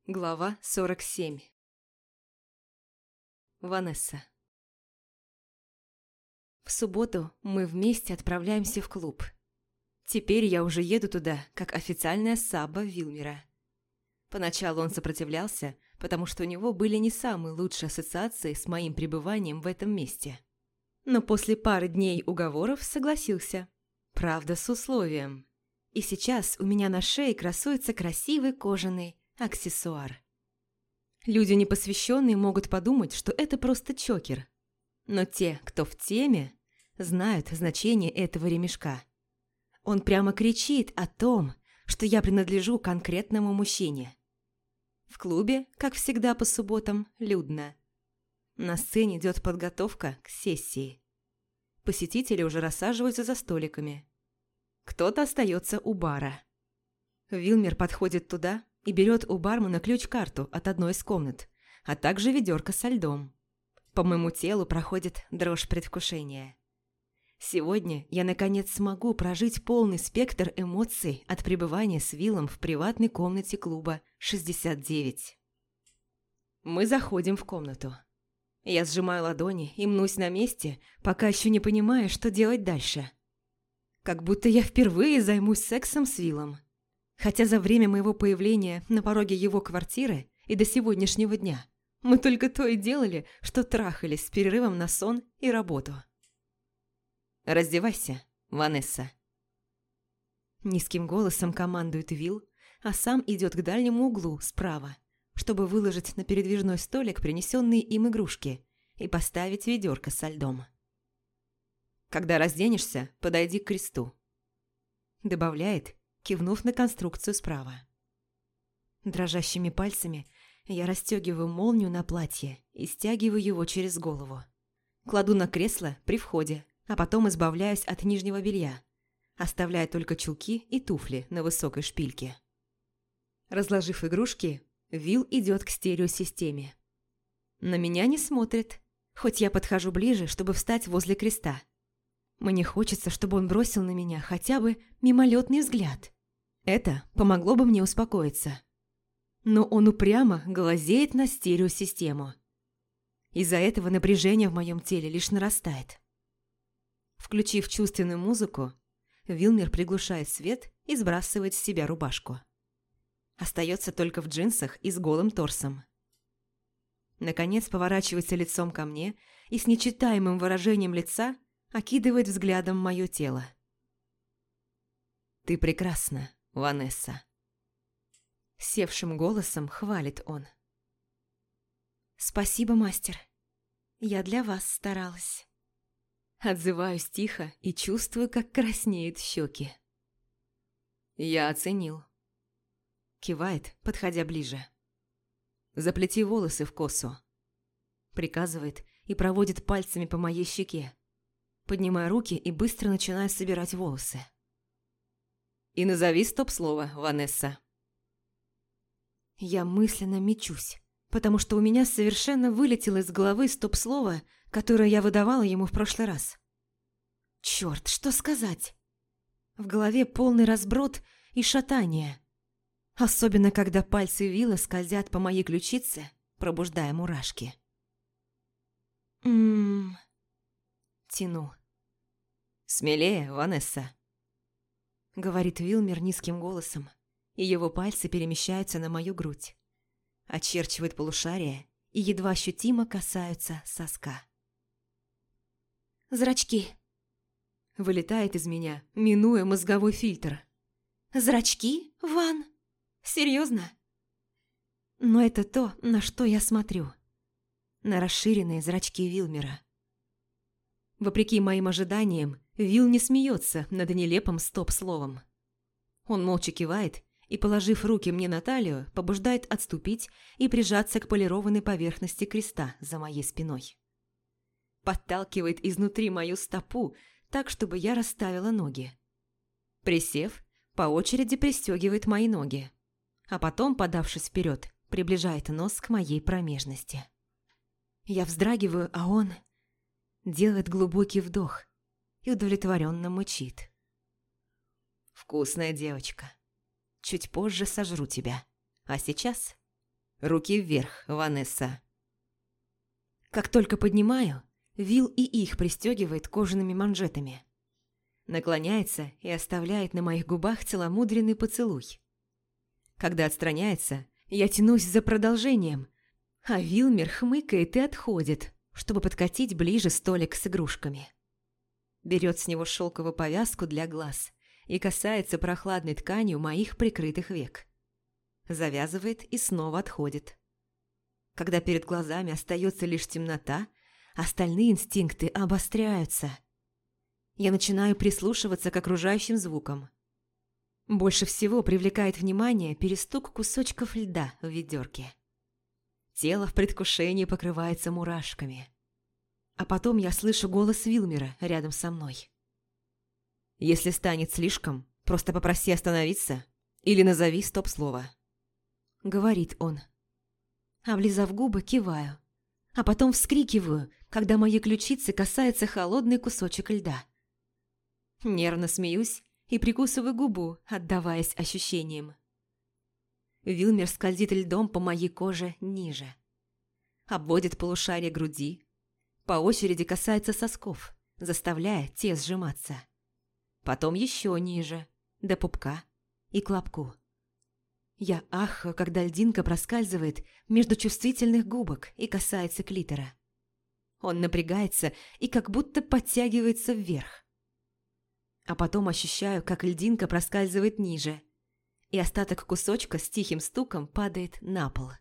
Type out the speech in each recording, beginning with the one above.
Глава 47. Ванесса. В субботу мы вместе отправляемся в клуб. Теперь я уже еду туда, как официальная сабба Вилмера. Поначалу он сопротивлялся, потому что у него были не самые лучшие ассоциации с моим пребыванием в этом месте. Но после пары дней уговоров согласился. Правда, с условием. И сейчас у меня на шее красуется красивый кожаный аксессуар. Люди непосвященные могут подумать, что это просто чокер. Но те, кто в теме, знают значение этого ремешка. Он прямо кричит о том, что я принадлежу конкретному мужчине. В клубе, как всегда по субботам, людно. На сцене идет подготовка к сессии. Посетители уже рассаживаются за столиками. Кто-то остается у бара. Вилмер подходит туда и берет у бармена ключ-карту от одной из комнат, а также ведерко со льдом. По моему телу проходит дрожь предвкушения. Сегодня я наконец смогу прожить полный спектр эмоций от пребывания с Виллом в приватной комнате клуба 69. Мы заходим в комнату. Я сжимаю ладони и мнусь на месте, пока еще не понимаю, что делать дальше. Как будто я впервые займусь сексом с Виллом. Хотя за время моего появления на пороге его квартиры и до сегодняшнего дня мы только то и делали, что трахались с перерывом на сон и работу. «Раздевайся, Ванесса». Низким голосом командует Вилл, а сам идет к дальнему углу справа, чтобы выложить на передвижной столик принесенные им игрушки и поставить ведерко со льдом. «Когда разденешься, подойди к кресту», – добавляет, кивнув на конструкцию справа. Дрожащими пальцами я расстегиваю молнию на платье и стягиваю его через голову. Кладу на кресло при входе, а потом избавляюсь от нижнего белья, оставляя только чулки и туфли на высокой шпильке. Разложив игрушки, Вилл идет к стереосистеме. На меня не смотрит, хоть я подхожу ближе, чтобы встать возле креста. Мне хочется, чтобы он бросил на меня хотя бы мимолетный взгляд. Это помогло бы мне успокоиться. Но он упрямо глазеет на стереосистему. Из-за этого напряжение в моем теле лишь нарастает. Включив чувственную музыку, Вилмер приглушает свет и сбрасывает с себя рубашку. Остается только в джинсах и с голым торсом. Наконец поворачивается лицом ко мне и с нечитаемым выражением лица окидывает взглядом мое тело. «Ты прекрасна, Ванесса», – севшим голосом хвалит он. «Спасибо, мастер. Я для вас старалась». Отзываюсь тихо и чувствую, как краснеют щеки. «Я оценил», – кивает, подходя ближе. «Заплети волосы в косу», – приказывает и проводит пальцами по моей щеке. Поднимаю руки и быстро начинаю собирать волосы. «И назови стоп-слово, Ванесса». Я мысленно мечусь, потому что у меня совершенно вылетело из головы стоп-слово, которое я выдавала ему в прошлый раз. Черт, что сказать? В голове полный разброд и шатание. Особенно, когда пальцы Вилла скользят по моей ключице, пробуждая мурашки. Тяну. «Смелее, Ванесса», – говорит Вилмер низким голосом, и его пальцы перемещаются на мою грудь. Очерчивает полушарие и едва ощутимо касаются соска. «Зрачки!» – вылетает из меня, минуя мозговой фильтр. «Зрачки, Ван? Серьезно?» Но это то, на что я смотрю. На расширенные зрачки Вилмера. Вопреки моим ожиданиям, Вилл не смеется над нелепым стоп-словом. Он молча кивает и, положив руки мне на талию, побуждает отступить и прижаться к полированной поверхности креста за моей спиной. Подталкивает изнутри мою стопу так, чтобы я расставила ноги. Присев, по очереди пристегивает мои ноги, а потом, подавшись вперед, приближает нос к моей промежности. Я вздрагиваю, а он делает глубокий вдох и удовлетворенно мычит. «Вкусная девочка. Чуть позже сожру тебя. А сейчас Руки вверх, Ванесса. Как только поднимаю, Вил и их пристегивает кожаными манжетами. Наклоняется и оставляет на моих губах целомудренный поцелуй. Когда отстраняется, я тянусь за продолжением, а Вилмер хмыкает и отходит, чтобы подкатить ближе столик с игрушками. Берет с него шелковую повязку для глаз и касается прохладной тканью моих прикрытых век. Завязывает и снова отходит. Когда перед глазами остается лишь темнота, остальные инстинкты обостряются. Я начинаю прислушиваться к окружающим звукам. Больше всего привлекает внимание перестук кусочков льда в ведерке. Тело в предвкушении покрывается мурашками. А потом я слышу голос Вилмера рядом со мной. «Если станет слишком, просто попроси остановиться или назови стоп-слово», — говорит он. Облизав губы, киваю, а потом вскрикиваю, когда мои ключицы касается холодный кусочек льда. Нервно смеюсь и прикусываю губу, отдаваясь ощущениям. Вилмер скользит льдом по моей коже ниже. Обводит полушарие груди. По очереди касается сосков, заставляя те сжиматься. Потом еще ниже, до пупка и к лобку. Я ахаю, когда льдинка проскальзывает между чувствительных губок и касается клитора. Он напрягается и как будто подтягивается вверх. А потом ощущаю, как льдинка проскальзывает ниже, и остаток кусочка с тихим стуком падает на пол.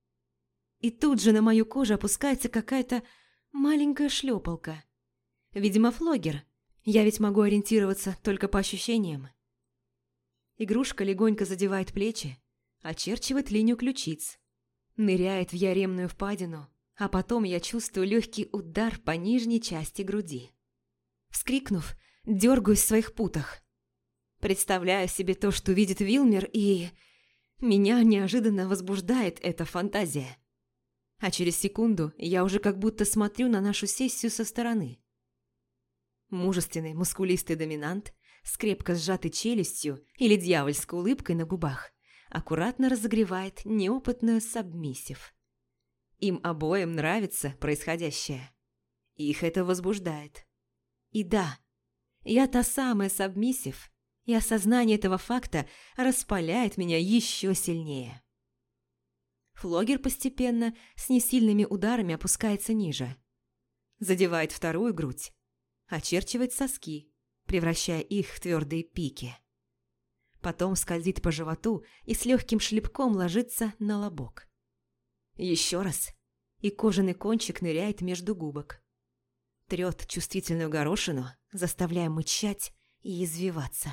И тут же на мою кожу опускается какая-то маленькая шлепалка. Видимо, флогер. Я ведь могу ориентироваться только по ощущениям. Игрушка легонько задевает плечи, очерчивает линию ключиц, ныряет в яремную впадину, а потом я чувствую легкий удар по нижней части груди. Вскрикнув, дергаюсь в своих путах. Представляю себе то, что видит Вилмер, и... меня неожиданно возбуждает эта фантазия. А через секунду я уже как будто смотрю на нашу сессию со стороны. Мужественный, мускулистый доминант с крепко сжатой челюстью или дьявольской улыбкой на губах аккуратно разогревает неопытную сабмиссив. Им обоим нравится происходящее. Их это возбуждает. И да, я та самая сабмиссив, и осознание этого факта распаляет меня еще сильнее. Флогер постепенно, с несильными ударами опускается ниже. Задевает вторую грудь, очерчивает соски, превращая их в твердые пики. Потом скользит по животу и с легким шлепком ложится на лобок. Еще раз, и кожаный кончик ныряет между губок. Трет чувствительную горошину, заставляя мычать и извиваться.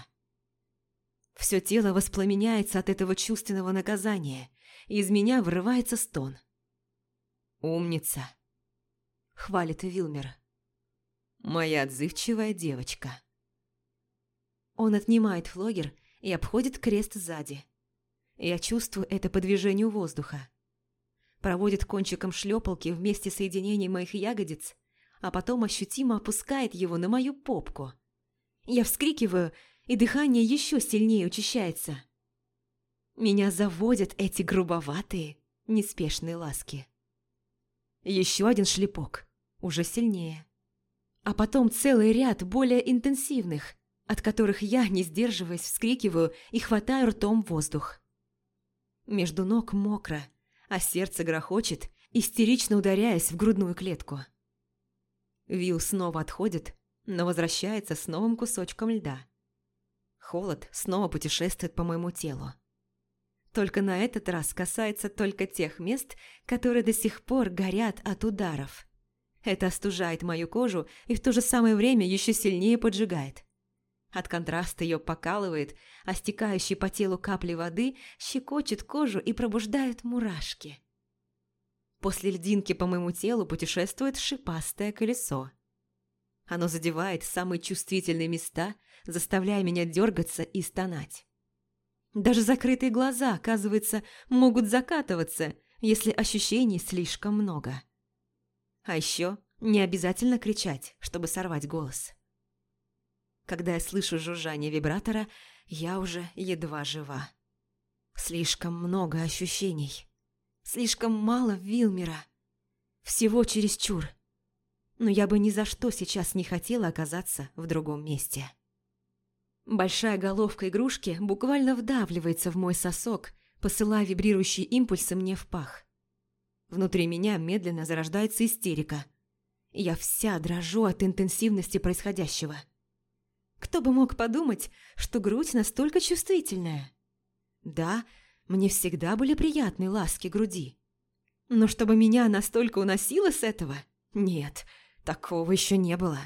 Все тело воспламеняется от этого чувственного наказания, и из меня вырывается стон. «Умница!» — хвалит Вилмер. «Моя отзывчивая девочка». Он отнимает флогер и обходит крест сзади. Я чувствую это по движению воздуха. Проводит кончиком шлепалки вместе соединений моих ягодиц, а потом ощутимо опускает его на мою попку. Я вскрикиваю, и дыхание еще сильнее учащается. Меня заводят эти грубоватые, неспешные ласки. Еще один шлепок, уже сильнее. А потом целый ряд более интенсивных, от которых я, не сдерживаясь, вскрикиваю и хватаю ртом воздух. Между ног мокро, а сердце грохочет, истерично ударяясь в грудную клетку. Вил снова отходит, но возвращается с новым кусочком льда. Холод снова путешествует по моему телу. Только на этот раз касается только тех мест, которые до сих пор горят от ударов. Это остужает мою кожу и в то же самое время еще сильнее поджигает. От контраста ее покалывает, а стекающие по телу капли воды щекочут кожу и пробуждают мурашки. После льдинки по моему телу путешествует шипастое колесо. Оно задевает самые чувствительные места, заставляя меня дергаться и стонать. Даже закрытые глаза, оказывается, могут закатываться, если ощущений слишком много. А еще не обязательно кричать, чтобы сорвать голос. Когда я слышу жужжание вибратора, я уже едва жива. Слишком много ощущений. Слишком мало Вилмера. Всего чересчур. Но я бы ни за что сейчас не хотела оказаться в другом месте. Большая головка игрушки буквально вдавливается в мой сосок, посылая вибрирующие импульсы мне в пах. Внутри меня медленно зарождается истерика. Я вся дрожу от интенсивности происходящего. Кто бы мог подумать, что грудь настолько чувствительная? Да, мне всегда были приятны ласки груди. Но чтобы меня настолько уносило с этого? Нет, такого еще не было.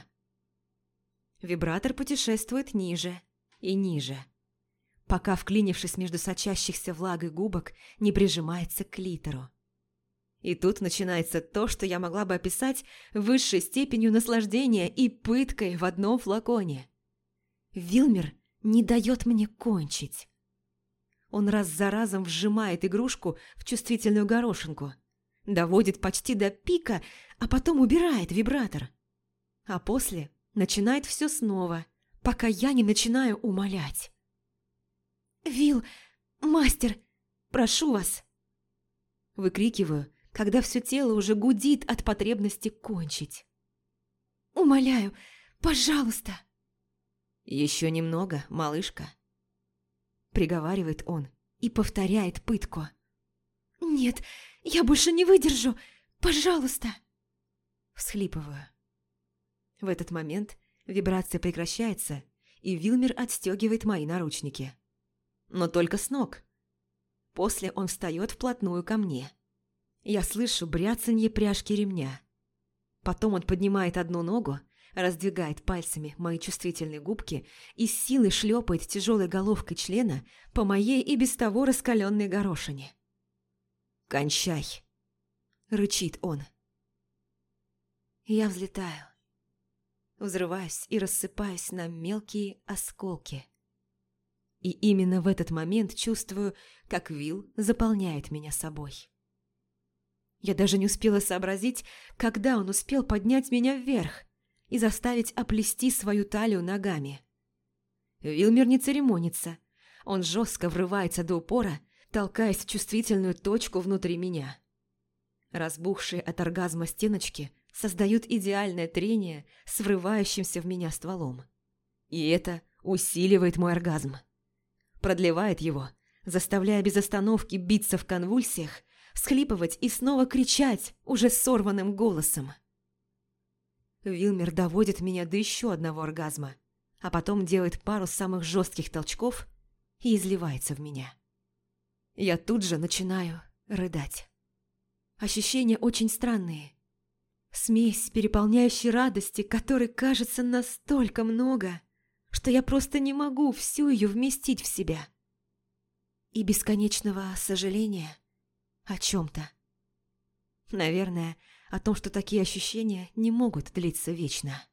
Вибратор путешествует ниже и ниже, пока, вклинившись между сочащихся влагой губок, не прижимается к клитору. И тут начинается то, что я могла бы описать высшей степенью наслаждения и пыткой в одном флаконе. Вилмер не дает мне кончить. Он раз за разом вжимает игрушку в чувствительную горошинку, доводит почти до пика, а потом убирает вибратор. А после начинает все снова, пока я не начинаю умолять. «Вил, мастер, прошу вас!» Выкрикиваю, когда все тело уже гудит от потребности кончить. «Умоляю, пожалуйста!» «Еще немного, малышка», — приговаривает он и повторяет пытку. «Нет, я больше не выдержу! Пожалуйста!» Всхлипываю. В этот момент вибрация прекращается, и Вилмер отстегивает мои наручники. Но только с ног. После он встает вплотную ко мне. Я слышу бряцанье пряжки ремня. Потом он поднимает одну ногу, раздвигает пальцами мои чувствительные губки и с силой шлепает тяжелой головкой члена по моей и без того раскаленной горошине. «Кончай!» – рычит он. Я взлетаю, взрываюсь и рассыпаюсь на мелкие осколки. И именно в этот момент чувствую, как Вил заполняет меня собой. Я даже не успела сообразить, когда он успел поднять меня вверх и заставить оплести свою талию ногами. Вилмер не церемонится. Он жестко врывается до упора, толкаясь в чувствительную точку внутри меня. Разбухшие от оргазма стеночки создают идеальное трение с врывающимся в меня стволом. И это усиливает мой оргазм. Продлевает его, заставляя без остановки биться в конвульсиях, всхлипывать и снова кричать уже сорванным голосом. Вилмер доводит меня до еще одного оргазма, а потом делает пару самых жестких толчков и изливается в меня. Я тут же начинаю рыдать. Ощущения очень странные. Смесь переполняющей радости, которой кажется настолько много, что я просто не могу всю ее вместить в себя. И бесконечного сожаления о чем-то. Наверное, о том, что такие ощущения не могут длиться вечно.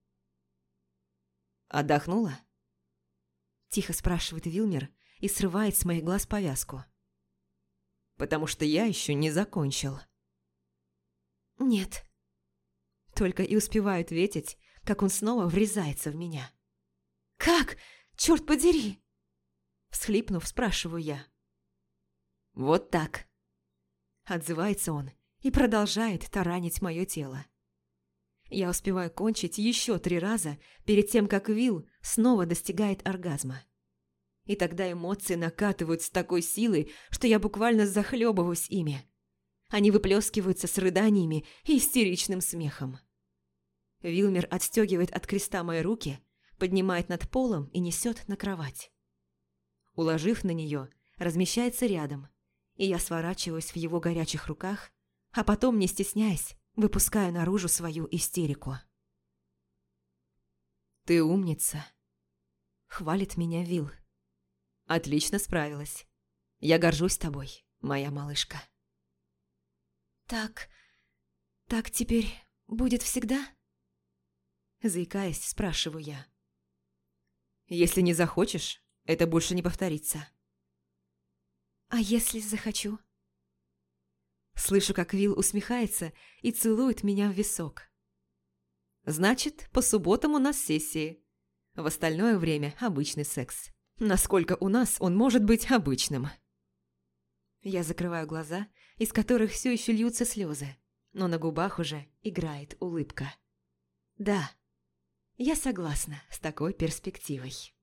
«Отдохнула?» Тихо спрашивает Вилмер и срывает с моих глаз повязку. «Потому что я еще не закончил». «Нет». Только и успеваю ответить, как он снова врезается в меня. «Как? Черт подери!» Всхлипнув, спрашиваю я. «Вот так», — отзывается он и продолжает таранить мое тело. Я успеваю кончить еще 3 раза перед тем, как Вил снова достигает оргазма. И тогда эмоции накатывают с такой силой, что я буквально захлебываюсь ими. Они выплескиваются с рыданиями и истеричным смехом. Вилмер отстегивает от креста мои руки, поднимает над полом и несет на кровать. Уложив на нее, размещается рядом, и я сворачиваюсь в его горячих руках, а потом, не стесняясь, выпускаю наружу свою истерику. «Ты умница», — хвалит меня Вил. «Отлично справилась. Я горжусь тобой, моя малышка». Так теперь будет всегда?» Заикаясь, спрашиваю я. «Если не захочешь, это больше не повторится». «А если захочу?» Слышу, как Вил усмехается и целует меня в висок. «Значит, по субботам у нас сессии. В остальное время обычный секс. Насколько у нас он может быть обычным?» Я закрываю глаза, из которых все еще льются слезы, но на губах уже играет улыбка. Да, я согласна с такой перспективой.